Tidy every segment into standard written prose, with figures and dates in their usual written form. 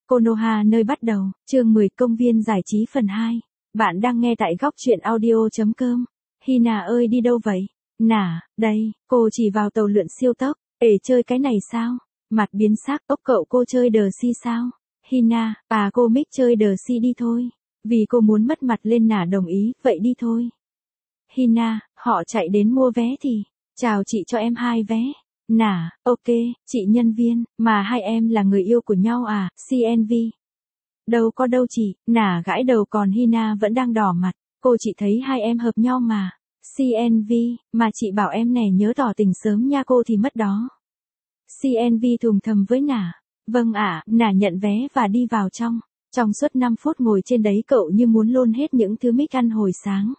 Konoha nơi bắt đầu, chương 10 công viên giải trí phần 2. Bạn đang nghe tại góc truyện audio.com. Hina ơi đi đâu vậy? Nà, đây, cô chỉ vào tàu lượn siêu tốc. Chơi cái này sao? Mặt biến sắc, cậu cô chơi đờ si sao? Hina, cô Mick chơi đờ si đi thôi. Vì cô muốn mất mặt lên Nà đồng ý, vậy đi thôi. Hina, họ chạy đến mua vé thì, chào chị cho em 2 vé. Nà, ok, chị nhân viên, mà hai em là người yêu của nhau à, CNV. Đâu có đâu chị, Nà gãi đầu còn Hina vẫn đang đỏ mặt, cô chị thấy hai em hợp nhau mà. CNV, mà chị bảo em nè nhớ tỏ tình sớm nha cô thì mất đó. CNV thùng thầm với Nà. Vâng ạ, Nà nhận vé và đi vào trong. Trong suốt 5 phút ngồi trên đấy cậu như muốn lôn hết những thứ Mick ăn hồi sáng.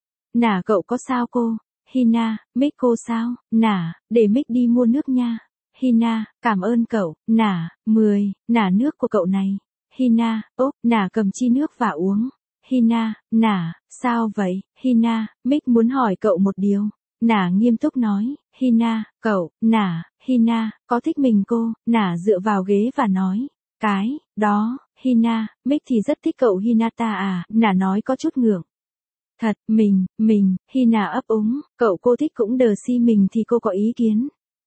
Nà cậu có sao cô? Hina, Mick cô sao? Nà, để Mick đi mua nước nha. Hina, cảm ơn cậu. Nà, 10, Nà nước của cậu này. Hina, Nà cầm chi nước và uống. Hina, Nà, sao vậy? Hina, Mick muốn hỏi cậu một điều. Nà nghiêm túc nói, Hina, cậu, Nà, Hina, có thích mình cô? Nà dựa vào ghế và nói, cái, đó, Hina, Mick thì rất thích cậu Hinata à, Nà nói có chút ngượng. Thật, mình, Hina ấp úng, cậu cô thích cũng đờ si mình thì cô có ý kiến.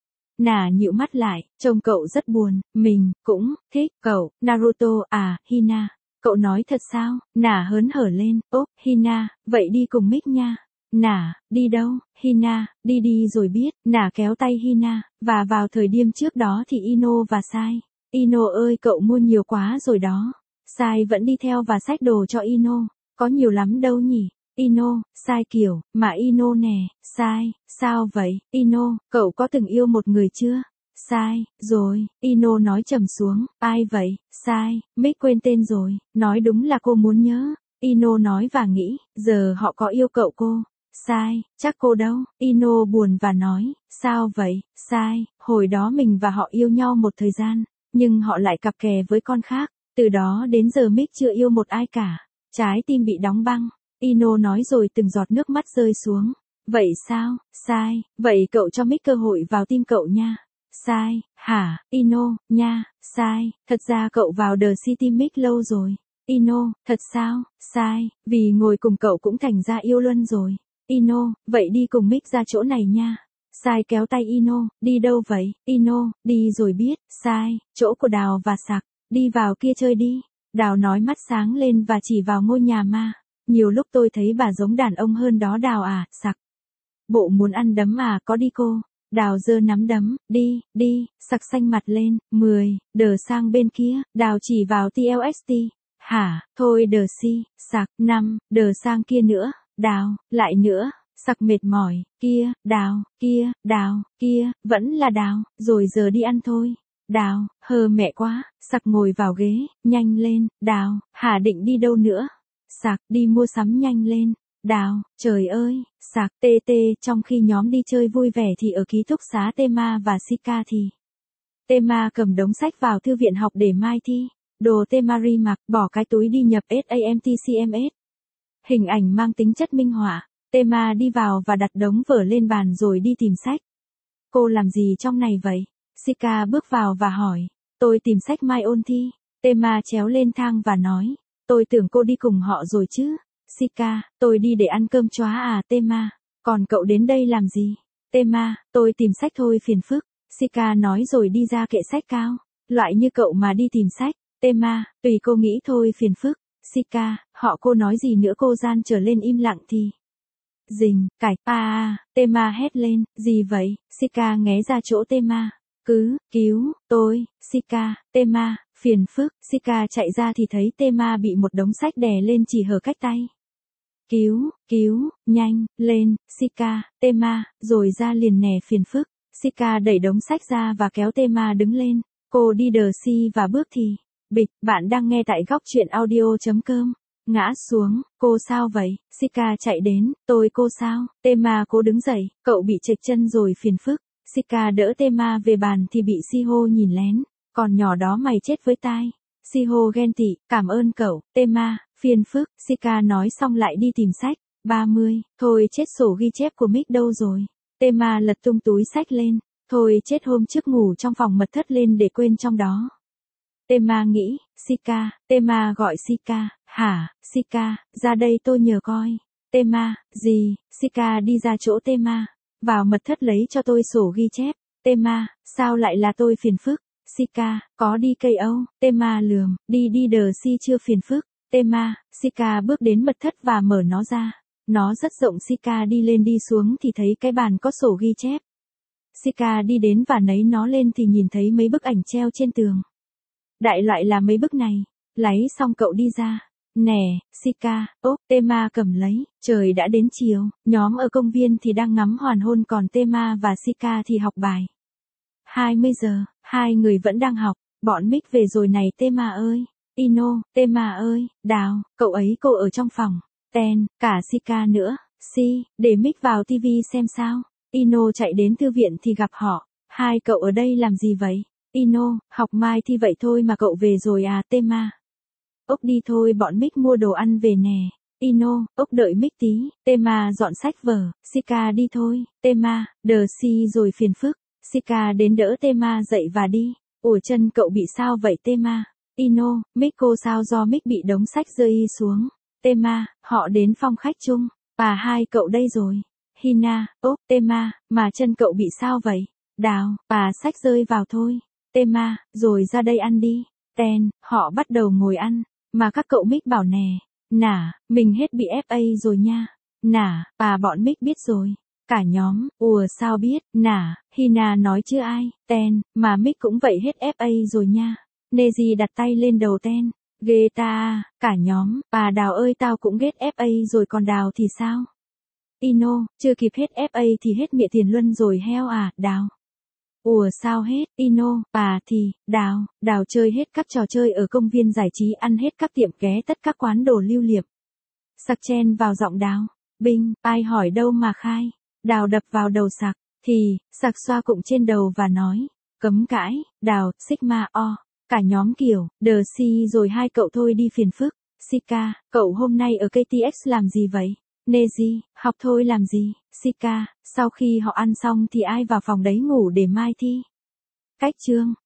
Nà nhíu mắt lại, trông cậu rất buồn, mình, cũng, thích, cậu, Naruto à, Hina. Cậu nói thật sao? Nà hớn hở lên, Hina, vậy đi cùng Mick nha. Nà, đi đâu? Hina, đi rồi biết. Nà kéo tay Hina, và vào thời điểm trước đó thì Ino và Sai. Ino ơi cậu mua nhiều quá rồi đó. Sai vẫn đi theo và xách đồ cho Ino. Có nhiều lắm đâu nhỉ? Ino, Sai kiểu, mà Ino nè, Sai, sao vậy? Ino, cậu có từng yêu một người chưa? Sai, rồi, Ino nói trầm xuống, ai vậy? Sai, Mick quên tên rồi, nói đúng là cô muốn nhớ. Ino nói và nghĩ, giờ họ có yêu cậu cô. Sai, chắc cô đâu. Ino buồn và nói, sao vậy? Sai, hồi đó mình và họ yêu nhau một thời gian, nhưng họ lại cặp kè với con khác, từ đó đến giờ Mick chưa yêu một ai cả. Trái tim bị đóng băng. Ino nói rồi từng giọt nước mắt rơi xuống. Vậy sao? Sai, vậy cậu cho Mick cơ hội vào tim cậu nha. Sai, hả? Ino, nha, Sai, thật ra cậu vào The City Mick lâu rồi. Ino, thật sao? Sai, vì ngồi cùng cậu cũng thành ra yêu luôn rồi. Ino, vậy đi cùng Mick ra chỗ này nha. Sai kéo tay Ino, đi đâu vậy? Ino, đi rồi biết. Sai, chỗ của Đào và Sặc, đi vào kia chơi đi. Đào nói mắt sáng lên và chỉ vào ngôi nhà ma. Nhiều lúc tôi thấy bà giống đàn ông hơn đó Đào à, Sặc. Bộ muốn ăn đấm à, có đi cô. Đào giơ nắm đấm, đi, Sặc xanh mặt lên, 10, đờ sang bên kia, Đào chỉ vào TLST. Hả, thôi đờ si, Sặc, 5, đờ sang kia nữa, Đào, lại nữa, Sặc mệt mỏi, kia, Đào, kia, vẫn là Đào, rồi giờ đi ăn thôi. Đào, hờ mẹ quá, Sặc ngồi vào ghế, nhanh lên, Đào, hả định đi đâu nữa? Sặc, đi mua sắm nhanh lên. Đào, trời ơi, Sặc, trong khi nhóm đi chơi vui vẻ thì ở ký túc xá Tema và Shika thì. Tema cầm đống sách vào thư viện học để mai thi. Đồ Temari mặc, bỏ cái túi đi nhập SAMTCMS. Hình ảnh mang tính chất minh họa. Tema đi vào và đặt đống vở lên bàn rồi đi tìm sách. Cô làm gì trong này vậy? Shika bước vào và hỏi. Tôi tìm sách mai ôn thi. Tema chéo lên thang và nói. Tôi tưởng cô đi cùng họ rồi chứ. Shika, tôi đi để ăn cơm chóa à Tema. Còn cậu đến đây làm gì? Tema, tôi tìm sách thôi phiền phức. Shika nói rồi đi ra kệ sách cao. Loại như cậu mà đi tìm sách. Tema, tùy cô nghĩ thôi phiền phức. Shika, họ cô nói gì nữa cô gian trở lên im lặng thì. Dình, cạch, Tema hét lên, gì vậy? Shika nghé ra chỗ Tema. Cứu, tôi, Shika, Tema, phiền phức. Shika chạy ra thì thấy Tema bị một đống sách đè lên chỉ hở cách tay. Cứu, nhanh, lên, Shika, Tema, rồi ra liền nè phiền phức. Shika đẩy đống sách ra và kéo Tema đứng lên. Cô đi đờ si và bước thì. Bịch, bạn đang nghe tại góc truyện audio.com. Ngã xuống, cô sao vậy? Shika chạy đến, cô sao? Tema cố đứng dậy, cậu bị trệch chân rồi phiền phức. Shika đỡ Tema về bàn thì bị Shiho nhìn lén. Còn nhỏ đó mày chết với tai. Shiho ghen tị, cảm ơn cậu, Tema, phiền phức. Shika nói xong lại đi tìm sách. 30, thôi chết sổ ghi chép của Mick đâu rồi? Tema lật tung túi sách lên. Thôi chết hôm trước ngủ trong phòng mật thất lên để quên trong đó. Tema nghĩ, Shika, Tema gọi Shika, hả, Shika, ra đây tôi nhờ coi. Tema, gì, Shika đi ra chỗ Tema, vào mật thất lấy cho tôi sổ ghi chép. Tema, sao lại là tôi phiền phức? Shika, có đi cây Âu, Tema lườm, đi đi đờ si chưa phiền phức. Tema, Shika bước đến mật thất và mở nó ra. Nó rất rộng, Shika đi lên đi xuống thì thấy cái bàn có sổ ghi chép. Shika đi đến và nấy nó lên thì nhìn thấy mấy bức ảnh treo trên tường. Đại loại là mấy bức này. Lấy xong cậu đi ra. Nè, Shika, ốp, Tema cầm lấy. Trời đã đến chiều, nhóm ở công viên thì đang ngắm hoàng hôn còn Tema và Shika thì học bài. 20 giờ, hai người vẫn đang học. Bọn Mick về rồi này Tema ơi. Ino, Tema ơi, Đào, cậu ấy cô ở trong phòng. Ten, cả Shika nữa. Si, để Mick vào TV xem sao. Ino chạy đến thư viện thì gặp họ. Hai cậu ở đây làm gì vậy? Ino, học mai thi vậy thôi mà cậu về rồi à Tema. Ốc đi thôi bọn Mick mua đồ ăn về nè. Ino, ốc đợi Mick tí. Tema dọn sách vở. Shika đi thôi. Tema, đờ si rồi phiền phức. Shika đến đỡ Tema dậy và đi. Ủa chân cậu bị sao vậy Tema? Ino, Mick cô sao do Mick bị đống sách rơi xuống. Tema, họ đến phòng khách chung. Và hai cậu đây rồi. Hina, ốp, Tema, mà chân cậu bị sao vậy? Đào, và sách rơi vào thôi. Tema, rồi ra đây ăn đi. Ten, họ bắt đầu ngồi ăn. Mà các cậu Mick bảo nè. Nả, mình hết bị FA rồi nha. Nả, và bọn Mick biết rồi. Cả nhóm, ùa sao biết, nả, Hina nói chứ ai. Ten, mà Mick cũng vậy hết FA rồi nha. Neji đặt tay lên đầu Ten. Ghê ta, cả nhóm, bà Đào ơi tao cũng ghét FA rồi còn Đào thì sao? Ino, chưa kịp hết FA thì hết mịa tiền luân rồi heo à, Đào. Ủa sao hết, Ino, bà thì, Đào chơi hết các trò chơi ở công viên giải trí ăn hết các tiệm ké tất các quán đồ lưu niệm. Sặc chen vào giọng Đào. Binh, ai hỏi đâu mà khai. Đào đập vào đầu Sặc, thì, Sặc xoa cụm trên đầu và nói. Cấm cãi, Đào, Sigma O. Cả nhóm kiểu, đờ si rồi hai cậu thôi đi phiền phức. Shika, cậu hôm nay ở KTX làm gì vậy? Neji, học thôi làm gì? Shika, sau khi họ ăn xong thì ai vào phòng đấy ngủ để mai thi? Cách chương.